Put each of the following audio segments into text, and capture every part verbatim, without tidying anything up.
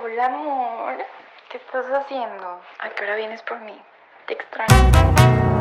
Hola, amor. ¿Qué estás haciendo? ¿A qué hora vienes por mí? Te extraño.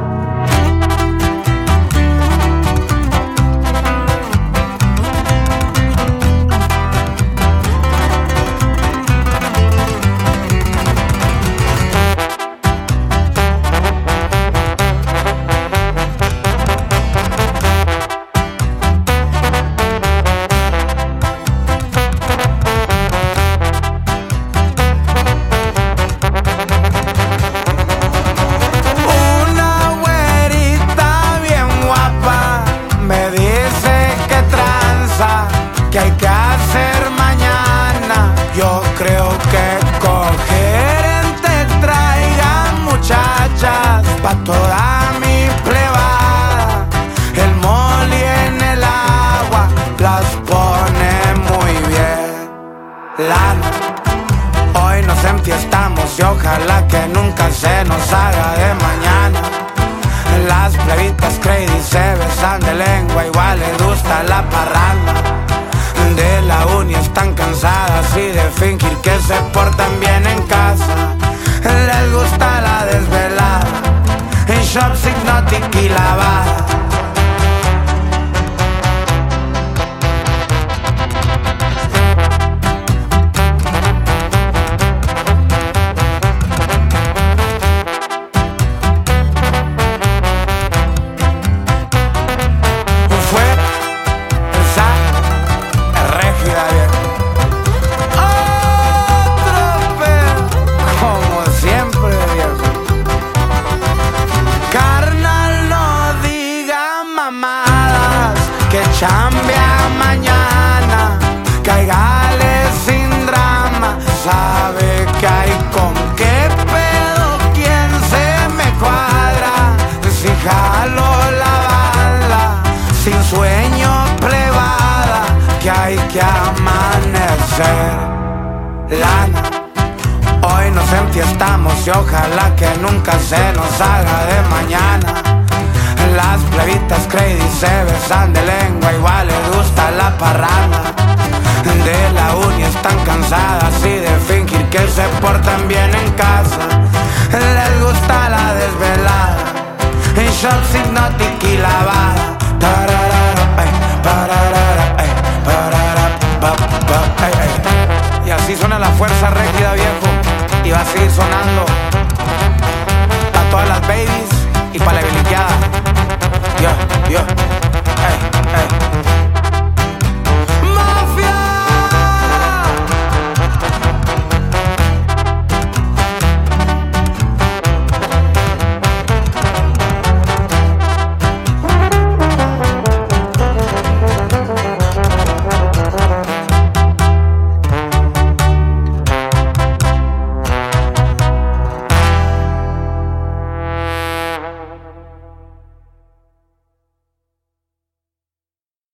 ¿Qué hay que hacer mañana? Yo creo que cogerente traiga muchachas pa' toda mi plebada. El moli en el agua las pone muy bien. Lana, hoy nos enfiestamos y ojalá que nunca se nos haga de mañana. Las plebitas crazy se besan de lengua, igual les gusta la parranda. De la uni están cansadas y de fingir que se portan bien en casa. Les gusta la desvelada, en shops hipnótica y lavada. Que chambea mañana, caigale sin drama. Sabe que hay con qué pedo, quién se me cuadra. Si jalo la bala, sin sueño plebada, que hay que amanecer. Lana, hoy nos enfiestamos y ojalá que nunca se nos haga de mañana. Las plebitas crazy se besan de lengua, igual les gusta la parranda. De la uni están cansadas y de fingir que se portan bien en casa. Les gusta la desvelada, en shots hipnótica y lavada. Y así suena la fuerza rígida, viejo, y va a seguir sonando pa' todas las babies y pa' la biliqueada. Yo, yo, ey, ey.